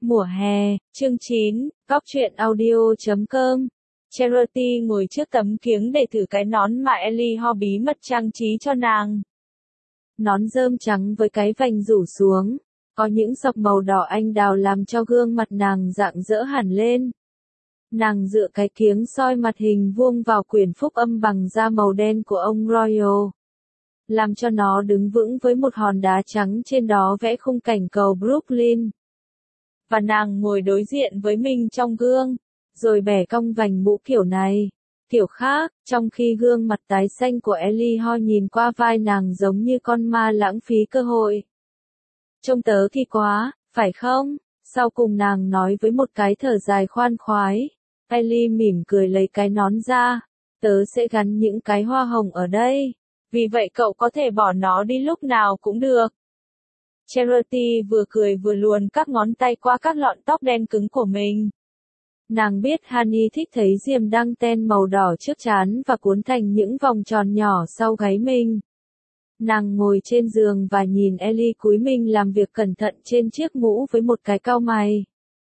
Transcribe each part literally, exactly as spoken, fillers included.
Mùa hè, chương chín, góc truyện audio chấm com. Charity ngồi trước tấm kiếng để thử cái nón mà Ellie Ho bí mật trang trí cho nàng. Nón rơm trắng với cái vành rủ xuống, có những dọc màu đỏ anh đào làm cho gương mặt nàng rạng rỡ hẳn lên. Nàng dựa cái kiếng soi mặt hình vuông vào quyển phúc âm bằng da màu đen của ông Royal, làm cho nó đứng vững với một hòn đá trắng trên đó vẽ khung cảnh cầu Brooklyn. Và nàng ngồi đối diện với mình trong gương, rồi bẻ cong vành mũ kiểu này, kiểu khác, trong khi gương mặt tái xanh của Ellie Ho nhìn qua vai nàng giống như con ma lãng phí cơ hội. Trông tớ thì quá, phải không? Sau cùng nàng nói với một cái thở dài khoan khoái. Ellie mỉm cười lấy cái nón ra, tớ sẽ gắn những cái hoa hồng ở đây, vì vậy cậu có thể bỏ nó đi lúc nào cũng được. Charity vừa cười vừa luồn các ngón tay qua các lọn tóc đen cứng của mình. Nàng biết Honey thích thấy diêm đăng ten màu đỏ trước trán và cuốn thành những vòng tròn nhỏ sau gáy mình. Nàng ngồi trên giường và nhìn Ellie cúi mình làm việc cẩn thận trên chiếc mũ với một cái cau mày.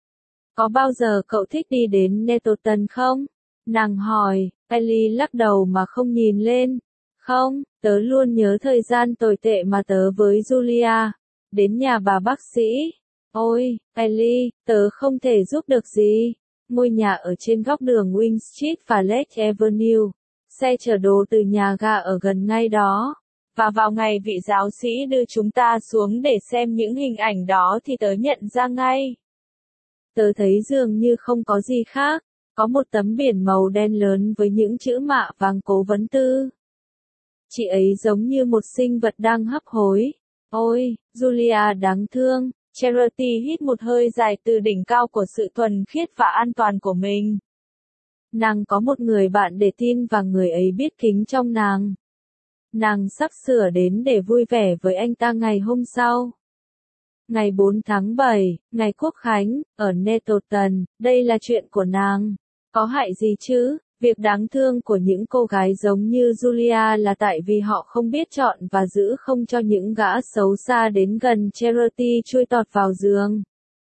Có bao giờ cậu thích đi đến Nettleton không? Nàng hỏi. Ellie lắc đầu mà không nhìn lên. Không, tớ luôn nhớ thời gian tồi tệ mà tớ với Julia. Đến nhà bà bác sĩ. Ôi, Ellie, tớ không thể giúp được gì. Ngôi nhà ở trên góc đường Wing Street và Lake Avenue. Xe chở đồ từ nhà ga ở gần ngay đó. Và vào ngày vị giáo sĩ đưa chúng ta xuống để xem những hình ảnh đó thì tớ nhận ra ngay. Tớ thấy dường như không có gì khác. Có một tấm biển màu đen lớn với những chữ mạ vàng cố vấn tư. Chị ấy giống như một sinh vật đang hấp hối. Ôi, Julia đáng thương. Charity hít một hơi dài từ đỉnh cao của sự thuần khiết và an toàn của mình. Nàng có một người bạn để tin và người ấy biết kính trong nàng. Nàng sắp sửa đến để vui vẻ với anh ta ngày hôm sau. Ngày bốn tháng bảy, ngày Quốc Khánh, ở Nettleton, đây là chuyện của nàng. Có hại gì chứ? Việc đáng thương của những cô gái giống như Julia là tại vì họ không biết chọn và giữ không cho những gã xấu xa đến gần. Charity chui tọt vào giường,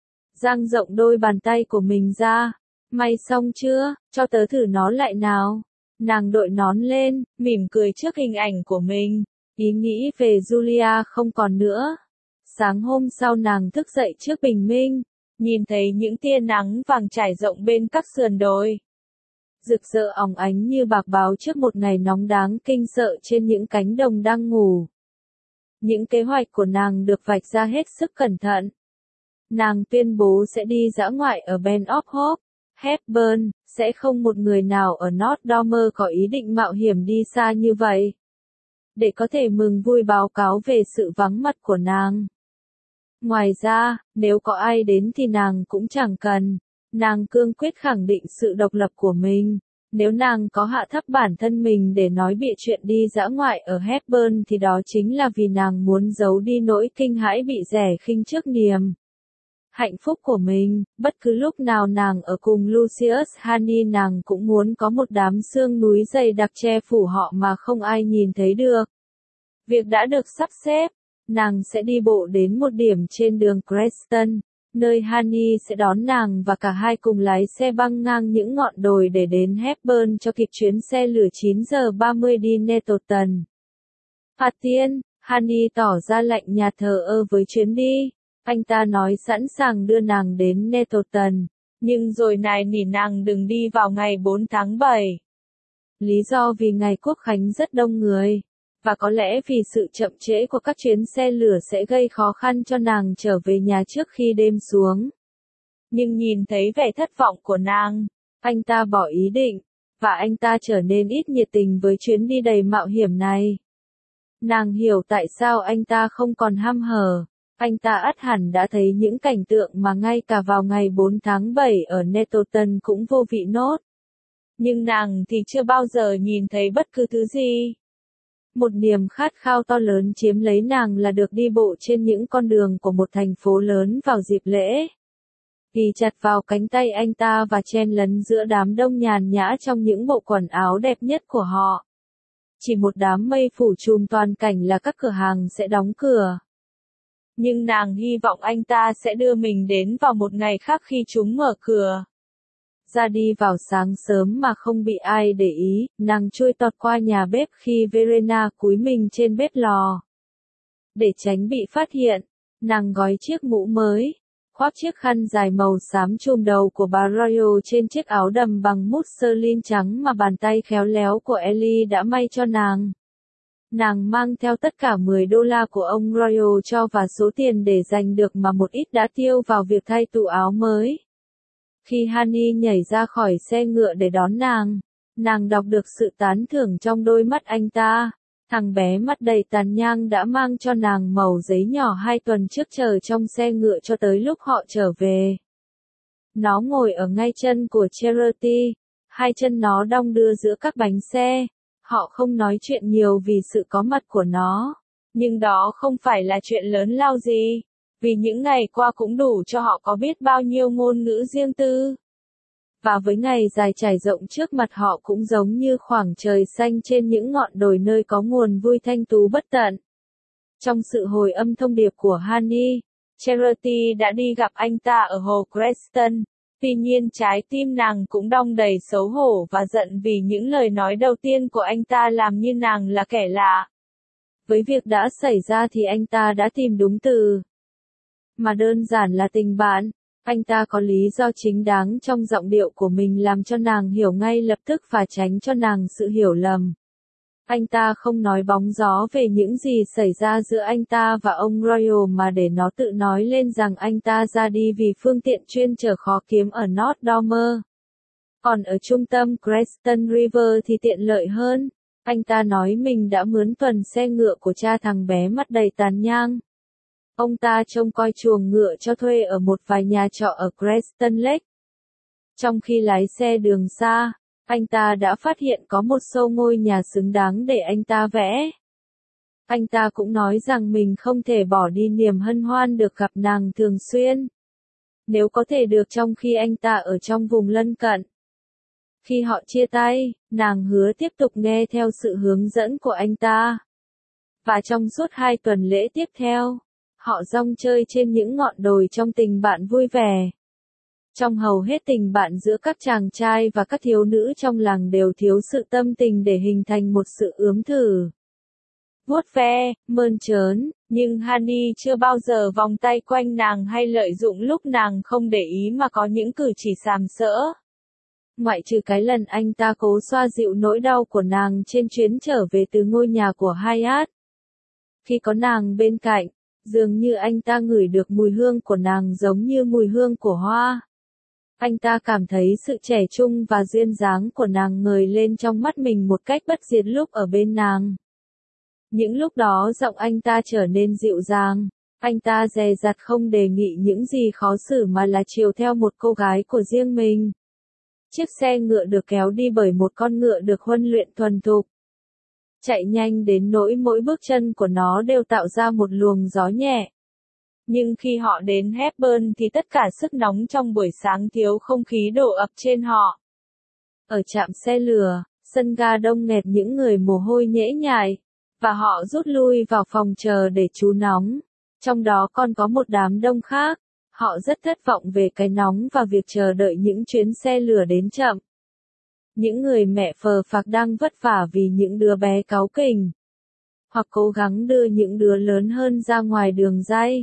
dang rộng đôi bàn tay của mình ra. May xong chưa? Cho tớ thử nó lại nào. Nàng đội nón lên, mỉm cười trước hình ảnh của mình. Ý nghĩ về Julia không còn nữa. Sáng hôm sau nàng thức dậy trước bình minh, nhìn thấy những tia nắng vàng trải rộng bên các sườn đồi, rực rỡ óng ánh như bạc báo trước một ngày nóng đáng kinh sợ trên những cánh đồng đang ngủ. Những kế hoạch của nàng được vạch ra hết sức cẩn thận. Nàng tuyên bố sẽ đi dã ngoại ở Ben of Hope, Hepburn, sẽ không một người nào ở North Dormer có ý định mạo hiểm đi xa như vậy. Để có thể mừng vui báo cáo về sự vắng mặt của nàng. Ngoài ra, nếu có ai đến thì nàng cũng chẳng cần. Nàng cương quyết khẳng định sự độc lập của mình. Nếu nàng có hạ thấp bản thân mình để nói bịa chuyện đi dã ngoại ở Hepburn thì đó chính là vì nàng muốn giấu đi nỗi kinh hãi bị rẻ khinh trước niềm hạnh phúc của mình. Bất cứ lúc nào nàng ở cùng Lucius Honey nàng cũng muốn có một đám sương núi dày đặc che phủ họ mà không ai nhìn thấy được. Việc đã được sắp xếp. Nàng sẽ đi bộ đến một điểm trên đường Creston, nơi Honey sẽ đón nàng và cả hai cùng lái xe băng ngang những ngọn đồi để đến Hepburn cho kịp chuyến xe lửa chín giờ ba mươi đi Nettleton. Phạt tiên, Honey tỏ ra lạnh nhạt thờ ơ với chuyến đi. Anh ta nói sẵn sàng đưa nàng đến Nettleton, nhưng rồi nài nỉ nàng đừng đi vào ngày bốn tháng bảy. Lý do vì ngày Quốc Khánh rất đông người. Và có lẽ vì sự chậm trễ của các chuyến xe lửa sẽ gây khó khăn cho nàng trở về nhà trước khi đêm xuống. Nhưng nhìn thấy vẻ thất vọng của nàng, anh ta bỏ ý định, và anh ta trở nên ít nhiệt tình với chuyến đi đầy mạo hiểm này. Nàng hiểu tại sao anh ta không còn hăm hở. Anh ta ắt hẳn đã thấy những cảnh tượng mà ngay cả vào ngày bốn tháng bảy ở Nettleton cũng vô vị nốt. Nhưng nàng thì chưa bao giờ nhìn thấy bất cứ thứ gì. Một niềm khát khao to lớn chiếm lấy nàng là được đi bộ trên những con đường của một thành phố lớn vào dịp lễ. Ghi chặt vào cánh tay anh ta và chen lấn giữa đám đông nhàn nhã trong những bộ quần áo đẹp nhất của họ. Chỉ một đám mây phủ trùm toàn cảnh là các cửa hàng sẽ đóng cửa. Nhưng nàng hy vọng anh ta sẽ đưa mình đến vào một ngày khác khi chúng mở cửa ra đi vào sáng sớm mà không bị ai để ý, nàng chui tọt qua nhà bếp khi Verena cúi mình trên bếp lò. Để tránh bị phát hiện, nàng gói chiếc mũ mới, khoác chiếc khăn dài màu xám trùm đầu của bà Royal trên chiếc áo đầm bằng mút sơ lin trắng mà bàn tay khéo léo của Ellie đã may cho nàng. Nàng mang theo tất cả mười đô la của ông Royal cho và số tiền để dành được mà một ít đã tiêu vào việc thay tủ áo mới. Khi Honey nhảy ra khỏi xe ngựa để đón nàng, nàng đọc được sự tán thưởng trong đôi mắt anh ta. Thằng bé mắt đầy tàn nhang đã mang cho nàng mẩu giấy nhỏ hai tuần trước chờ trong xe ngựa cho tới lúc họ trở về. Nó ngồi ở ngay chân của Charity, hai chân nó đong đưa giữa các bánh xe. Họ không nói chuyện nhiều vì sự có mặt của nó, nhưng đó không phải là chuyện lớn lao gì, vì những ngày qua cũng đủ cho họ có biết bao nhiêu ngôn ngữ riêng tư. Và với ngày dài trải rộng trước mặt họ cũng giống như khoảng trời xanh trên những ngọn đồi nơi có nguồn vui thanh tú bất tận. Trong sự hồi âm thông điệp của Honey, Charity đã đi gặp anh ta ở hồ Creston. Tuy nhiên trái tim nàng cũng đong đầy xấu hổ và giận vì những lời nói đầu tiên của anh ta làm như nàng là kẻ lạ. Với việc đã xảy ra thì anh ta đã tìm đúng từ, mà đơn giản là tình bạn. Anh ta có lý do chính đáng trong giọng điệu của mình làm cho nàng hiểu ngay lập tức và tránh cho nàng sự hiểu lầm. Anh ta không nói bóng gió về những gì xảy ra giữa anh ta và ông Royal mà để nó tự nói lên rằng anh ta ra đi vì phương tiện chuyên chở khó kiếm ở North Dormer. Còn ở trung tâm Creston River thì tiện lợi hơn. Anh ta nói mình đã mướn tuần xe ngựa của cha thằng bé mắt đầy tàn nhang. Ông ta trông coi chuồng ngựa cho thuê ở một vài nhà trọ ở Creston Lake. Trong khi lái xe đường xa, anh ta đã phát hiện có một số ngôi nhà xứng đáng để anh ta vẽ. Anh ta cũng nói rằng mình không thể bỏ đi niềm hân hoan được gặp nàng thường xuyên, nếu có thể được trong khi anh ta ở trong vùng lân cận. Khi họ chia tay, nàng hứa tiếp tục nghe theo sự hướng dẫn của anh ta. Và trong suốt hai tuần lễ tiếp theo, họ rong chơi trên những ngọn đồi trong tình bạn vui vẻ. Trong hầu hết tình bạn giữa các chàng trai và các thiếu nữ trong làng đều thiếu sự tâm tình để hình thành một sự ướm thử. Vuốt ve, mơn trớn, nhưng Honey chưa bao giờ vòng tay quanh nàng hay lợi dụng lúc nàng không để ý mà có những cử chỉ sàm sỡ. Ngoại trừ cái lần anh ta cố xoa dịu nỗi đau của nàng trên chuyến trở về từ ngôi nhà của Hyatt. Khi có nàng bên cạnh, dường như anh ta ngửi được mùi hương của nàng giống như mùi hương của hoa. Anh ta cảm thấy sự trẻ trung và duyên dáng của nàng ngời lên trong mắt mình một cách bất diệt lúc ở bên nàng. Những lúc đó giọng anh ta trở nên dịu dàng. Anh ta dè dặt không đề nghị những gì khó xử mà là chiều theo một cô gái của riêng mình. Chiếc xe ngựa được kéo đi bởi một con ngựa được huấn luyện thuần thục. Chạy nhanh đến nỗi mỗi bước chân của nó đều tạo ra một luồng gió nhẹ. Nhưng khi họ đến Hepburn thì tất cả sức nóng trong buổi sáng thiếu không khí đổ ập trên họ. Ở trạm xe lửa, sân ga đông nghẹt những người mồ hôi nhễ nhại, và họ rút lui vào phòng chờ để trú nóng. Trong đó còn có một đám đông khác. Họ rất thất vọng về cái nóng và việc chờ đợi những chuyến xe lửa đến chậm. Những người mẹ phờ phạc đang vất vả vì những đứa bé cáu kỉnh, hoặc cố gắng đưa những đứa lớn hơn ra ngoài đường ray.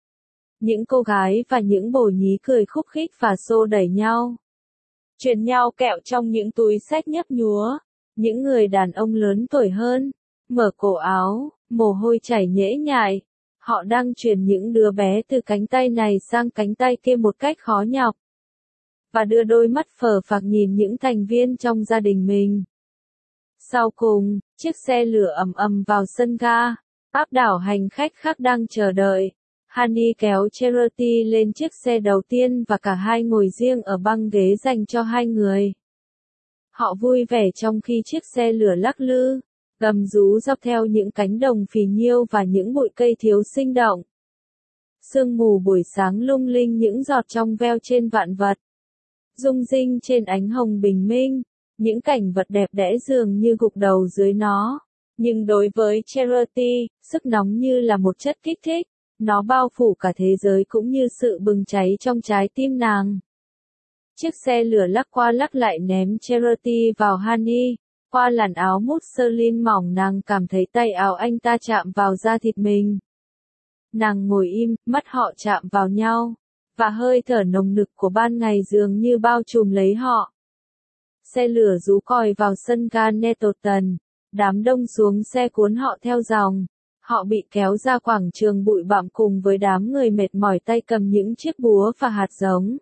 Những cô gái và những bồ nhí cười khúc khích và xô đẩy nhau, truyền nhau kẹo trong những túi xách nhấp nhúa. Những người đàn ông lớn tuổi hơn, mở cổ áo, mồ hôi chảy nhễ nhại. Họ đang truyền những đứa bé từ cánh tay này sang cánh tay kia một cách khó nhọc. Và đưa đôi mắt phờ phạc nhìn những thành viên trong gia đình mình. Sau cùng, chiếc xe lửa ầm ầm vào sân ga, áp đảo hành khách khác đang chờ đợi. Honey kéo Charity lên chiếc xe đầu tiên và cả hai ngồi riêng ở băng ghế dành cho hai người. Họ vui vẻ trong khi chiếc xe lửa lắc lư, gầm rú dọc theo những cánh đồng phì nhiêu và những bụi cây thiếu sinh động. Sương mù buổi sáng lung linh những giọt trong veo trên vạn vật, rung rinh trên ánh hồng bình minh, những cảnh vật đẹp đẽ dường như gục đầu dưới nó. Nhưng đối với Charity, sức nóng như là một chất kích thích. Nó bao phủ cả thế giới cũng như sự bừng cháy trong trái tim nàng. Chiếc xe lửa lắc qua lắc lại ném Charity vào Honey. Qua làn áo muslin mỏng nàng cảm thấy tay áo anh ta chạm vào da thịt mình. Nàng ngồi im, mắt họ chạm vào nhau. Và hơi thở nồng nực của ban ngày dường như bao trùm lấy họ. Xe lửa rú còi vào sân ga Nettleton. Đám đông xuống xe cuốn họ theo dòng. Họ bị kéo ra quảng trường bụi bặm cùng với đám người mệt mỏi tay cầm những chiếc búa và hạt giống.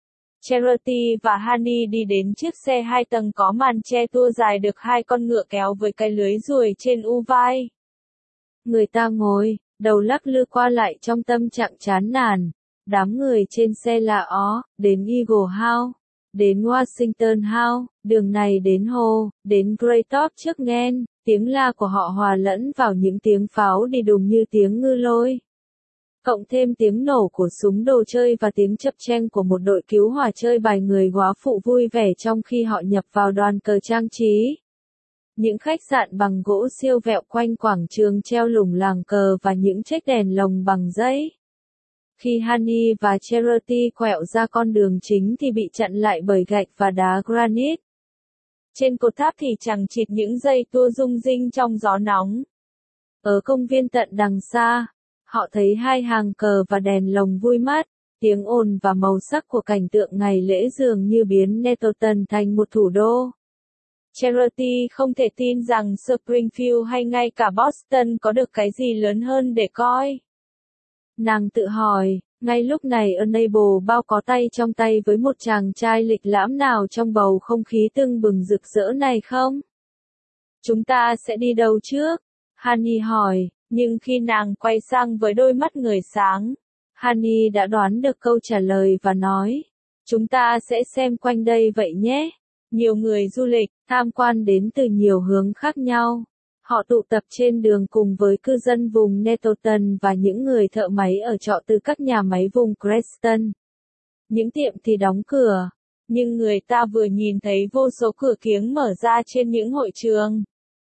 Charity và Honey đi đến chiếc xe hai tầng có màn che tua dài được hai con ngựa kéo với cái lưới ruồi trên u vai. Người ta ngồi, đầu lắc lư qua lại trong tâm trạng chán nản. Đám người trên xe là ó, đến Eagle House, đến Washington House, đường này đến Hồ, đến Great Top trước Ngen. Tiếng la của họ hòa lẫn vào những tiếng pháo đi đùng như tiếng ngư lôi. Cộng thêm tiếng nổ của súng đồ chơi và tiếng chập cheng của một đội cứu hỏa chơi bài người góa phụ vui vẻ trong khi họ nhập vào đoàn cờ trang trí. Những khách sạn bằng gỗ siêu vẹo quanh quảng trường treo lủng làng cờ và những chiếc đèn lồng bằng giấy. Khi Honey và Charity quẹo ra con đường chính thì bị chặn lại bởi gạch và đá granite. Trên cột tháp thì chằng chịt những dây tua rung rinh trong gió nóng. Ở công viên tận đằng xa, họ thấy hai hàng cờ và đèn lồng vui mắt, tiếng ồn và màu sắc của cảnh tượng ngày lễ dường như biến Nettleton thành một thủ đô. Charity không thể tin rằng Springfield hay ngay cả Boston có được cái gì lớn hơn để coi. Nàng tự hỏi, ngay lúc này Unable bao có tay trong tay với một chàng trai lịch lãm nào trong bầu không khí tưng bừng rực rỡ này không? Chúng ta sẽ đi đâu trước? Honey hỏi, nhưng khi nàng quay sang với đôi mắt người sáng, Honey đã đoán được câu trả lời và nói, chúng ta sẽ xem quanh đây vậy nhé. Nhiều người du lịch, tham quan đến từ nhiều hướng khác nhau. Họ tụ tập trên đường cùng với cư dân vùng Nettleton và những người thợ máy ở trọ từ các nhà máy vùng Creston. Những tiệm thì đóng cửa, nhưng người ta vừa nhìn thấy vô số cửa kiếng mở ra trên những hội trường.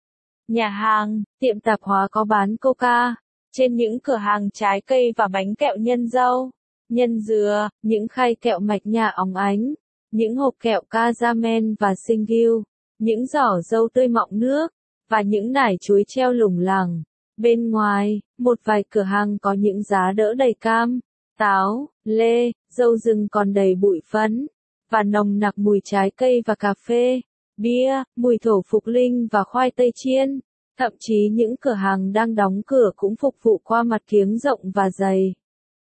Nhà hàng, tiệm tạp hóa có bán coca, trên những cửa hàng trái cây và bánh kẹo nhân dâu, nhân dừa, những khay kẹo mạch nhà óng ánh, những hộp kẹo caramel và single, những giỏ dâu tươi mọng nước, và những nải chuối treo lủng lẳng. Bên ngoài, một vài cửa hàng có những giá đỡ đầy cam, táo, lê, dâu rừng còn đầy bụi phấn, và nồng nặc mùi trái cây và cà phê, bia, mùi thổ phục linh và khoai tây chiên. Thậm chí những cửa hàng đang đóng cửa cũng phục vụ qua mặt kiếng rộng và dày.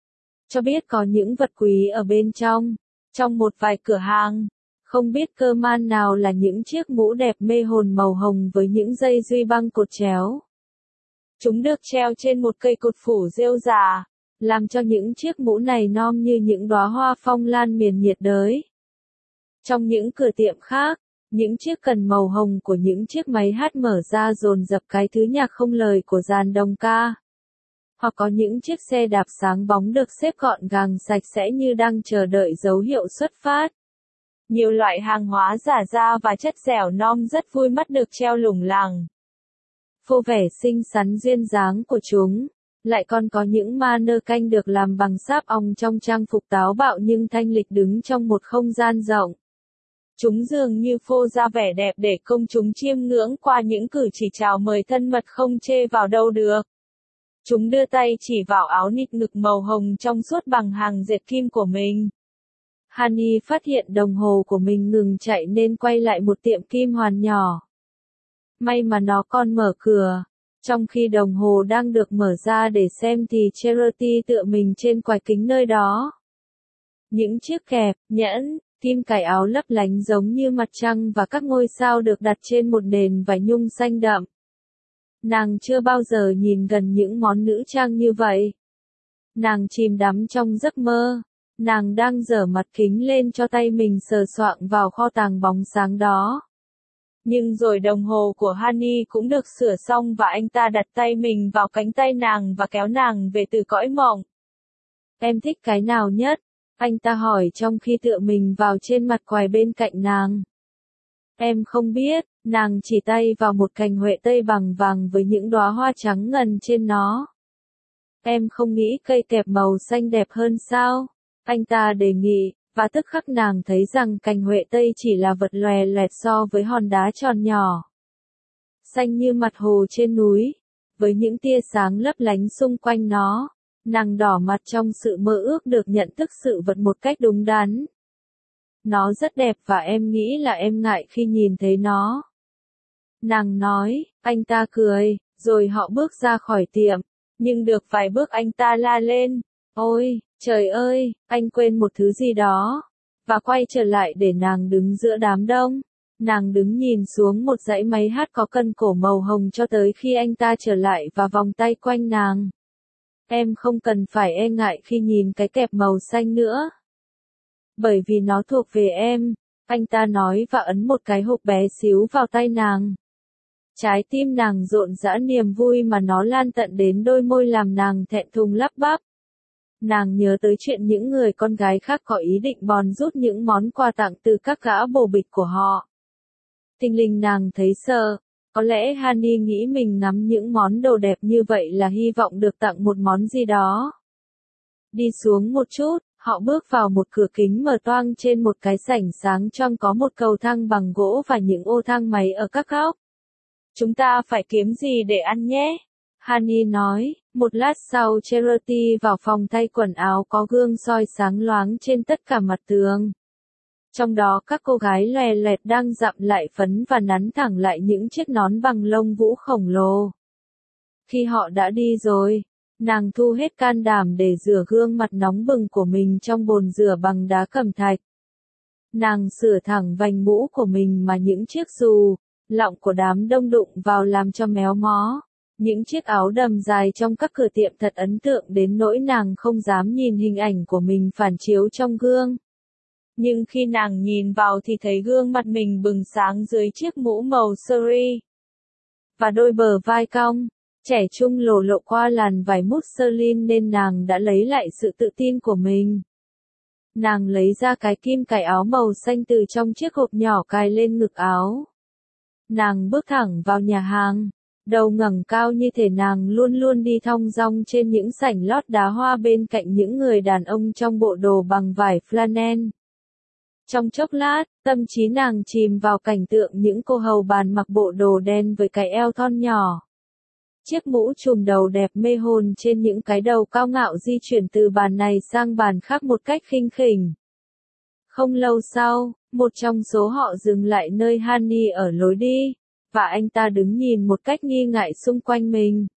Cho biết có những vật quý ở bên trong. Trong một vài cửa hàng, không biết cơ man nào là những chiếc mũ đẹp mê hồn màu hồng với những dây duy băng cột chéo. Chúng được treo trên một cây cột phủ rêu già, làm cho những chiếc mũ này nom như những đóa hoa phong lan miền nhiệt đới. Trong những cửa tiệm khác, những chiếc cần màu hồng của những chiếc máy hát mở ra dồn dập cái thứ nhạc không lời của dàn đồng ca. Hoặc có những chiếc xe đạp sáng bóng được xếp gọn gàng sạch sẽ như đang chờ đợi dấu hiệu xuất phát. Nhiều loại hàng hóa giả da và chất dẻo non rất vui mắt được treo lủng lẳng. Phô vẻ xinh xắn duyên dáng của chúng, lại còn có những mannequin được làm bằng sáp ong trong trang phục táo bạo nhưng thanh lịch đứng trong một không gian rộng. Chúng dường như phô ra vẻ đẹp để công chúng chiêm ngưỡng qua những cử chỉ chào mời thân mật không chê vào đâu được. Chúng đưa tay chỉ vào áo nịt ngực màu hồng trong suốt bằng hàng dệt kim của mình. Honey phát hiện đồng hồ của mình ngừng chạy nên quay lại một tiệm kim hoàn nhỏ. May mà nó còn mở cửa. Trong khi đồng hồ đang được mở ra để xem thì Charity tựa mình trên quải kính nơi đó. Những chiếc kẹp, nhẫn, kim cài áo lấp lánh giống như mặt trăng và các ngôi sao được đặt trên một nền vải nhung xanh đậm. Nàng chưa bao giờ nhìn gần những món nữ trang như vậy. Nàng chìm đắm trong giấc mơ. Nàng đang giở mặt kính lên cho tay mình sờ soạng vào kho tàng bóng sáng đó. Nhưng rồi đồng hồ của Honey cũng được sửa xong và anh ta đặt tay mình vào cánh tay nàng và kéo nàng về từ cõi mộng. Em thích cái nào nhất? Anh ta hỏi trong khi tựa mình vào trên mặt quài bên cạnh nàng. Em không biết, nàng chỉ tay vào một cành huệ tây bằng vàng với những đóa hoa trắng ngần trên nó. Em không nghĩ cây kẹp màu xanh đẹp hơn sao? Anh ta đề nghị, và tức khắc nàng thấy rằng cành huệ tây chỉ là vật lòe loẹt so với hòn đá tròn nhỏ. Xanh như mặt hồ trên núi, với những tia sáng lấp lánh xung quanh nó, nàng đỏ mặt trong sự mơ ước được nhận thức sự vật một cách đúng đắn. Nó rất đẹp và em nghĩ là em ngại khi nhìn thấy nó. Nàng nói, anh ta cười, rồi họ bước ra khỏi tiệm, nhưng được vài bước anh ta la lên, ôi, trời ơi, anh quên một thứ gì đó, và quay trở lại để nàng đứng giữa đám đông. Nàng đứng nhìn xuống một dãy máy hát có cân cổ màu hồng cho tới khi anh ta trở lại và vòng tay quanh nàng. Em không cần phải e ngại khi nhìn cái kẹp màu xanh nữa. Bởi vì nó thuộc về em, anh ta nói và ấn một cái hộp bé xíu vào tay nàng. Trái tim nàng rộn rã niềm vui mà nó lan tận đến đôi môi làm nàng thẹn thùng lắp bắp. Nàng nhớ tới chuyện những người con gái khác có ý định bòn rút những món quà tặng từ các gã bồ bịch của họ. Thình lình nàng thấy sợ, có lẽ Honey nghĩ mình ngắm những món đồ đẹp như vậy là hy vọng được tặng một món gì đó. Đi xuống một chút, họ bước vào một cửa kính mở toang trên một cái sảnh sáng trong có một cầu thang bằng gỗ và những ô thang máy ở các góc. Chúng ta phải kiếm gì để ăn nhé? Honey nói, một lát sau Charity vào phòng thay quần áo có gương soi sáng loáng trên tất cả mặt tường. Trong đó các cô gái lòe loẹt đang dặm lại phấn và nắn thẳng lại những chiếc nón bằng lông vũ khổng lồ. Khi họ đã đi rồi, nàng thu hết can đảm để rửa gương mặt nóng bừng của mình trong bồn rửa bằng đá cẩm thạch. Nàng sửa thẳng vành mũ của mình mà những chiếc dù, lọng của đám đông đụng vào làm cho méo mó. Những chiếc áo đầm dài trong các cửa tiệm thật ấn tượng đến nỗi nàng không dám nhìn hình ảnh của mình phản chiếu trong gương. Nhưng khi nàng nhìn vào thì thấy gương mặt mình bừng sáng dưới chiếc mũ màu seri. Và đôi bờ vai cong, trẻ trung lộ lộ qua làn vải mousseline nên nàng đã lấy lại sự tự tin của mình. Nàng lấy ra cái kim cài áo màu xanh từ trong chiếc hộp nhỏ cài lên ngực áo. Nàng bước thẳng vào nhà hàng, đầu ngẩng cao như thể nàng luôn luôn đi thong dong trên những sảnh lót đá hoa bên cạnh những người đàn ông trong bộ đồ bằng vải flannel. Trong chốc lát, tâm trí nàng chìm vào cảnh tượng những cô hầu bàn mặc bộ đồ đen với cái eo thon nhỏ. Chiếc mũ trùm đầu đẹp mê hồn trên những cái đầu cao ngạo di chuyển từ bàn này sang bàn khác một cách khinh khỉnh. Không lâu sau, một trong số họ dừng lại nơi Honey ở lối đi, và anh ta đứng nhìn một cách nghi ngại xung quanh mình.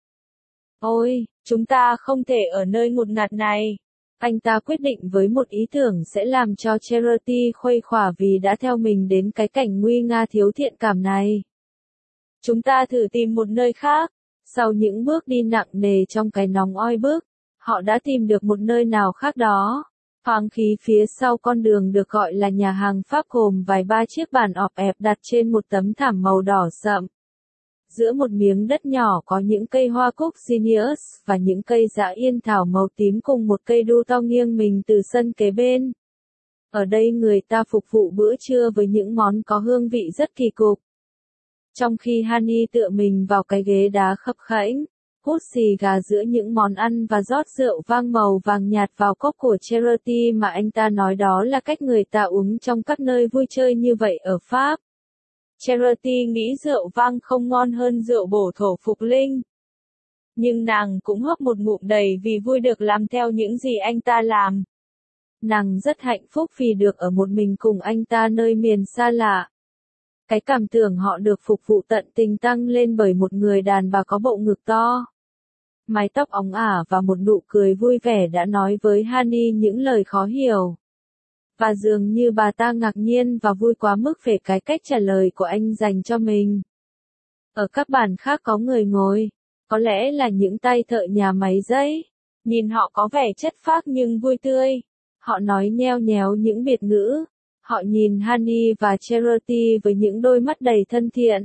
Ôi, chúng ta không thể ở nơi ngột ngạt này. Anh ta quyết định với một ý tưởng sẽ làm cho Charity khuây khỏa vì đã theo mình đến cái cảnh nguy nga thiếu thiện cảm này. Chúng ta thử tìm một nơi khác. Sau những bước đi nặng nề trong cái nóng oi bức, họ đã tìm được một nơi nào khác đó. Thoáng khí phía sau con đường được gọi là nhà hàng Pháp gồm vài ba chiếc bàn ọp ẹp đặt trên một tấm thảm màu đỏ sậm. Giữa một miếng đất nhỏ có những cây hoa cúc Zinnias và những cây dã yên thảo màu tím cùng một cây đu to nghiêng mình từ sân kế bên. Ở đây người ta phục vụ bữa trưa với những món có hương vị rất kỳ cục. Trong khi Honey tựa mình vào cái ghế đá khập khẽnh, hút xì gà giữa những món ăn và rót rượu vang màu vàng nhạt vào cốc của Charity mà anh ta nói đó là cách người ta uống trong các nơi vui chơi như vậy ở Pháp. Charity nghĩ rượu vang không ngon hơn rượu bổ thổ phục linh. Nhưng nàng cũng hớp một ngụm đầy vì vui được làm theo những gì anh ta làm. Nàng rất hạnh phúc vì được ở một mình cùng anh ta nơi miền xa lạ. Cái cảm tưởng họ được phục vụ tận tình tăng lên bởi một người đàn bà có bộ ngực to, mái tóc óng ả và một nụ cười vui vẻ đã nói với Honey những lời khó hiểu. Và dường như bà ta ngạc nhiên và vui quá mức về cái cách trả lời của anh dành cho mình. Ở các bàn khác có người ngồi, có lẽ là những tay thợ nhà máy giấy. Nhìn họ có vẻ chất phác nhưng vui tươi. Họ nói nheo nhéo những biệt ngữ. Họ nhìn Honey và Charity với những đôi mắt đầy thân thiện.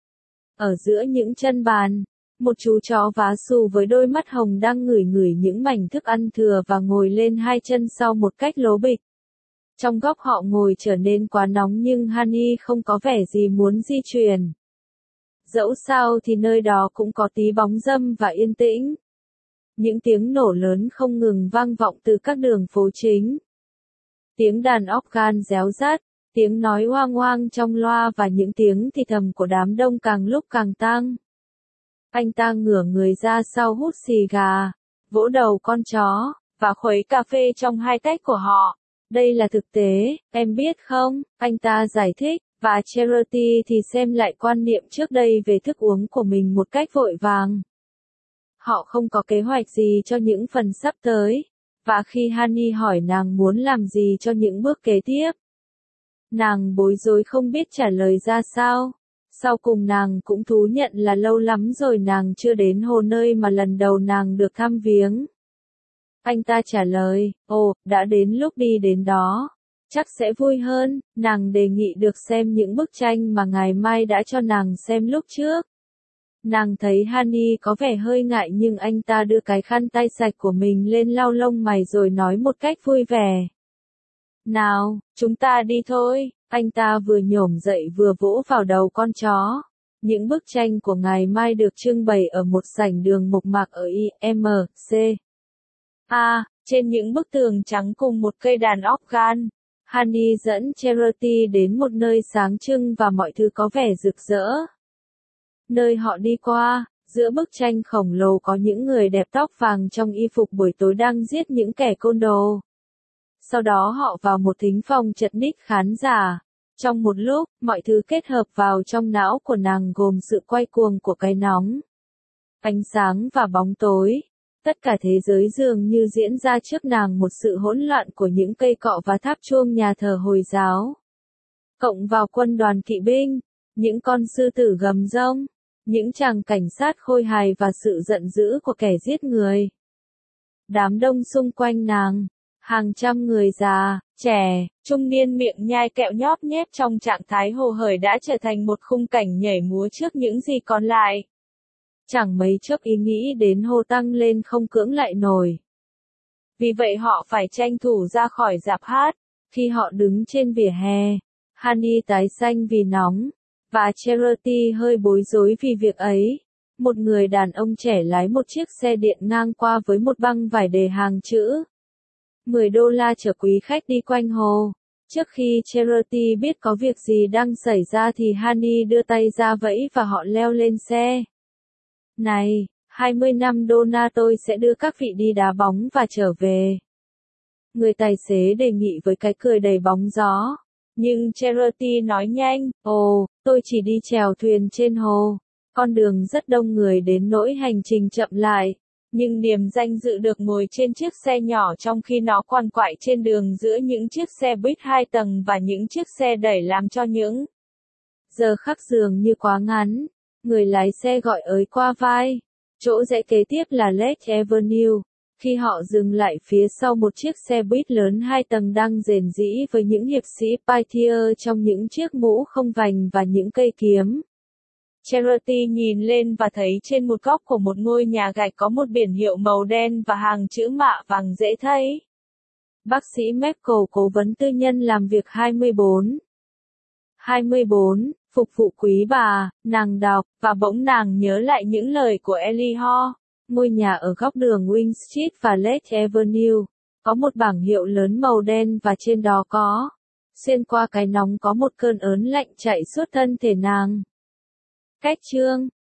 Ở giữa những chân bàn, một chú chó vá xù với đôi mắt hồng đang ngửi ngửi những mảnh thức ăn thừa và ngồi lên hai chân sau một cách lố bịch. Trong góc họ ngồi trở nên quá nóng nhưng Honey không có vẻ gì muốn di chuyển. Dẫu sao thì nơi đó cũng có tí bóng râm và yên tĩnh. những tiếng nổ lớn không ngừng vang vọng từ các đường phố chính. Tiếng đàn organ réo rắt, tiếng nói oang oang trong loa và những tiếng thì thầm của đám đông càng lúc càng tăng. Anh ta ngửa người ra sau hút xì gà, vỗ đầu con chó, và khuấy cà phê trong hai tách của họ. Đây là thực tế, em biết không, anh ta giải thích, và Charity thì xem lại quan niệm trước đây về thức uống của mình một cách vội vàng. Họ không có kế hoạch gì cho những phần sắp tới, và khi Honey hỏi nàng muốn làm gì cho những bước kế tiếp, nàng bối rối không biết trả lời ra sao. Sau cùng nàng cũng thú nhận là lâu lắm rồi nàng chưa đến hồ nơi mà lần đầu nàng được thăm viếng. Anh ta trả lời, ồ, đã đến lúc đi đến đó. Chắc sẽ vui hơn, nàng đề nghị được xem những bức tranh mà ngày mai đã cho nàng xem lúc trước. Nàng thấy Honey có vẻ hơi ngại nhưng anh ta đưa cái khăn tay sạch của mình lên lau lông mày rồi nói một cách vui vẻ. Nào, chúng ta đi thôi, anh ta vừa nhổm dậy vừa vỗ vào đầu con chó. Những bức tranh của ngày mai được trưng bày ở một sảnh đường mộc mạc ở i em xê a, trên những bức tường trắng cùng một cây đàn organ. Honey dẫn Charity đến một nơi sáng trưng và mọi thứ có vẻ rực rỡ. Nơi họ đi qua, giữa bức tranh khổng lồ có những người đẹp tóc vàng trong y phục buổi tối đang giết những kẻ côn đồ. Sau đó họ vào một thính phòng chật ních khán giả. Trong một lúc, mọi thứ kết hợp vào trong não của nàng gồm sự quay cuồng của cái nóng, ánh sáng và bóng tối. Tất cả thế giới dường như diễn ra trước nàng một sự hỗn loạn của những cây cọ và tháp chuông nhà thờ Hồi giáo. Cộng vào quân đoàn kỵ binh, những con sư tử gầm rông, những chàng cảnh sát khôi hài và sự giận dữ của kẻ giết người. Đám đông xung quanh nàng, hàng trăm người già, trẻ, trung niên miệng nhai kẹo nhóp nhép trong trạng thái hồ hởi đã trở thành một khung cảnh nhảy múa trước những gì còn lại. Chẳng mấy chốc ý nghĩ đến hô tăng lên không cưỡng lại nổi. Vì vậy họ phải tranh thủ ra khỏi rạp hát. Khi họ đứng trên vỉa hè, Honey tái xanh vì nóng, và Charity hơi bối rối vì việc ấy. Một người đàn ông trẻ lái một chiếc xe điện ngang qua với một băng vải đề hàng chữ mười đô la chở quý khách đi quanh hồ. Trước khi Charity biết có việc gì đang xảy ra thì Honey đưa tay ra vẫy và họ leo lên xe. Này, hai mươi năm đô la tôi sẽ đưa các vị đi đá bóng và trở về. Người tài xế đề nghị với cái cười đầy bóng gió. Nhưng Charity nói nhanh, ồ, tôi chỉ đi chèo thuyền trên hồ. Con đường rất đông người đến nỗi hành trình chậm lại. Nhưng niềm danh dự được ngồi trên chiếc xe nhỏ trong khi nó quằn quại trên đường giữa những chiếc xe buýt hai tầng và những chiếc xe đẩy làm cho những giờ khắc dường như quá ngắn. Người lái xe gọi ới qua vai. Chỗ rẽ kế tiếp là Lake Avenue. Khi họ dừng lại phía sau một chiếc xe buýt lớn hai tầng đang rền rĩ với những hiệp sĩ Pythier trong những chiếc mũ không vành và những cây kiếm. Charity nhìn lên và thấy trên một góc của một ngôi nhà gạch có một biển hiệu màu đen và hàng chữ mạ vàng dễ thấy. Bác sĩ Michael cố vấn tư nhân làm việc hai mươi bốn. hai mươi bốn, phục vụ quý bà, nàng đọc, và bỗng nàng nhớ lại những lời của Ellie Ho. Ngôi nhà ở góc đường Wing Street và Lake Avenue, có một bảng hiệu lớn màu đen và trên đó có, xuyên qua cái nóng có một cơn ớn lạnh chạy suốt thân thể nàng. Cách chương